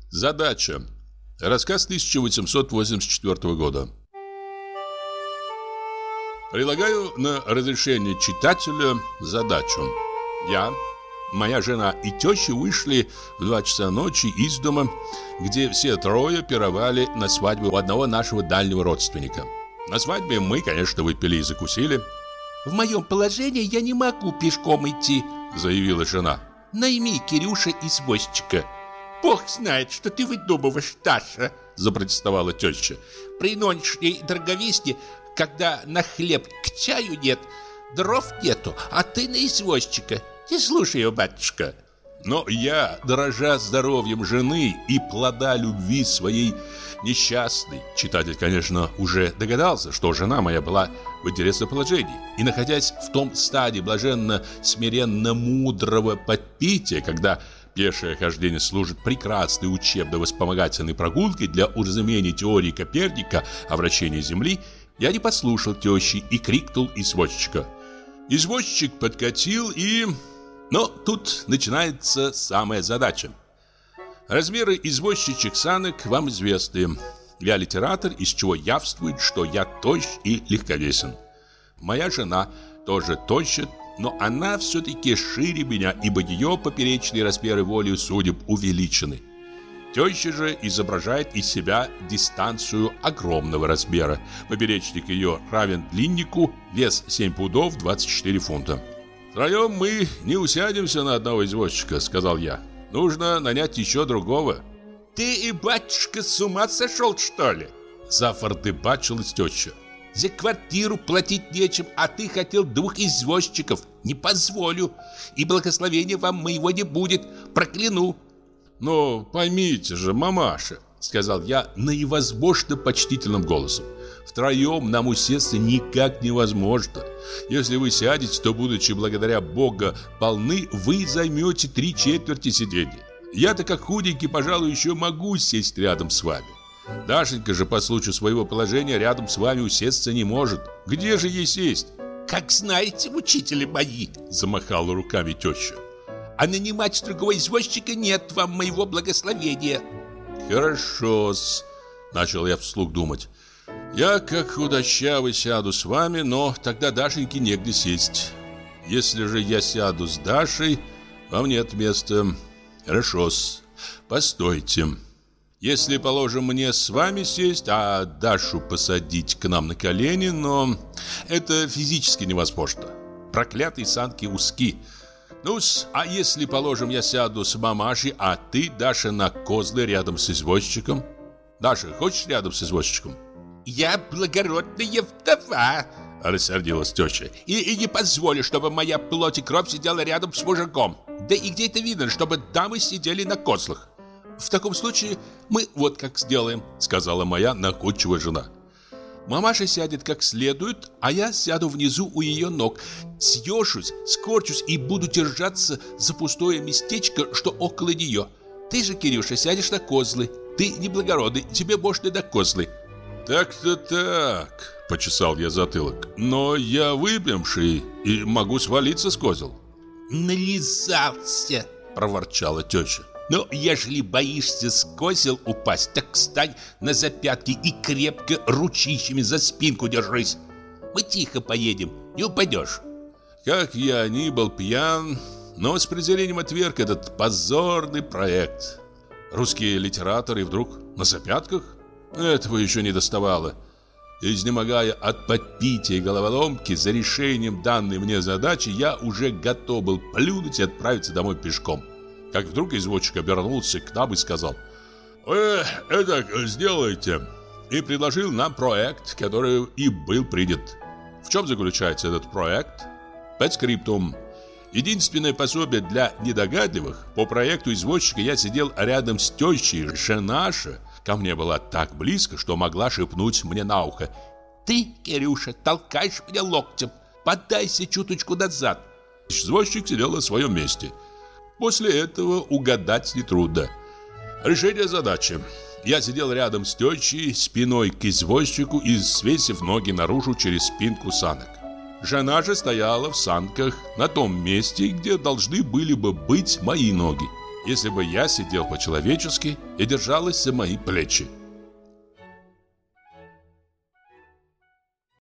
Задача. Рассказ 1884 года. Предлагаю на разрешение читателя задачу. Я, моя жена и теща вышли в 2 часа ночи из дома, где все трое пировали на свадьбе у одного нашего дальнего родственника. На свадьбе мы, конечно, выпили и закусили. «В моем положении я не могу пешком идти», — заявила жена. «Найми, Кирюша, извозчика». «Бог знает, что ты выдумываешь, Таша», — запротестовала теща. «При нынешней дороговизне, когда на хлеб к чаю нет, дров нету, а ты на извозчика. Не слушай ее, батюшка». Но я, дорожа здоровьем жены и плода любви своей несчастной, читатель, конечно, уже догадался, что жена моя была в интересном положении, и, находясь в том стадии блаженно-смиренно-мудрого подпития, когда пешее хождение служит прекрасной учебно-вспомогательной прогулкой для уразумения теории Коперника о вращении Земли, я не послушал тещи и крикнул извозчика. Извозчик подкатил и... Но тут начинается самая задача. Размеры извозчичьих санок вам известны. Я литератор, из чего явствует, что я тощ и легковесен. Моя жена тоже тоща, но она все-таки шире меня, ибо ее поперечные размеры волею судеб увеличены. Теща же изображает из себя дистанцию огромного размера. Поперечник ее равен длиннику, вес 7 пудов 24 фунта. «Втроем мы не усядемся на одного извозчика», — сказал я. «Нужно нанять еще другого». «Ты и батюшка с ума сошел, что ли?» — зафортыбачилась теща. «За квартиру платить нечем, а ты хотел 2 извозчиков. Не позволю, и благословения вам моего не будет, прокляну». «Но поймите же, мамаша», — сказал я наивозможно почтительным голосом, «втроем нам усесться никак невозможно. Если вы сядете, то, будучи благодаря Бога полны, вы займете 3/4 сиденья. Я-то как худенький, пожалуй, еще могу сесть рядом с вами. Дашенька же по случаю своего положения рядом с вами усесться не может. Где же ей сесть?» «Как знаете, учители мои», — замахала руками теща. «А нанимать другого извозчика нет вам моего благословения». «Хорошо-с», — начал я вслух думать. «Я, как худощавый, сяду с вами, но тогда Дашеньке негде сесть. Если же я сяду с Дашей, вам нет места. Хорошо-с, постойте. Если, положим, мне с вами сесть, а Дашу посадить к нам на колени, но это физически невозможно. Проклятые санки узки. Ну-с, а если, положим, я сяду с мамашей, а ты, Даша, на козлы рядом с извозчиком? Даша, хочешь рядом с извозчиком?» «Я благородная вдова», — рассердилась теща, и не позволю, чтобы моя плоть и кровь сидела рядом с мужиком. Да и где это видно, чтобы дамы сидели на козлах?» «В таком случае мы вот как сделаем», — сказала моя находчивая жена. «Мамаша сядет как следует, а я сяду внизу у ее ног, съежусь, скорчусь и буду держаться за пустое местечко, что около нее. Ты же, Кирюша, сядешь на козлы. Ты неблагородный, тебе можно на козлы». «Так-то так», — почесал я затылок. «Но я выпрямший и могу свалиться с козел». «Нализался», — проворчала теща. «Ну, ежели боишься с козел упасть, так встань на запятки и крепко ручищами за спинку держись. Мы тихо поедем, не упадешь». Как я ни был пьян, но с презрением отверг этот позорный проект. Русские литераторы вдруг на запятках? Этого еще не доставало. Изнемогая от подпития и головоломки, за решением данной мне задачи я уже готов был плюнуть и отправиться домой пешком. Как вдруг извозчик обернулся к нам и сказал: «Вы это сделаете», и предложил нам проект, который и был принят. В чем заключается этот проект? Подскриптум. Единственное пособие для недогадливых: по проекту извозчика я сидел рядом с тещей. Женаша ко мне была так близко, что могла шепнуть мне на ухо: «Ты, Кирюша, толкаешь меня локтем, подайся чуточку назад». Извозчик сидел на своем месте. После этого угадать нетрудно. Решение задачи. Я сидел рядом с тещей, спиной к извозчику и свесив ноги наружу через спинку санок. Жена же стояла в санках на том месте, где должны были бы быть мои ноги. если бы я сидел по-человечески и держалась за мои плечи.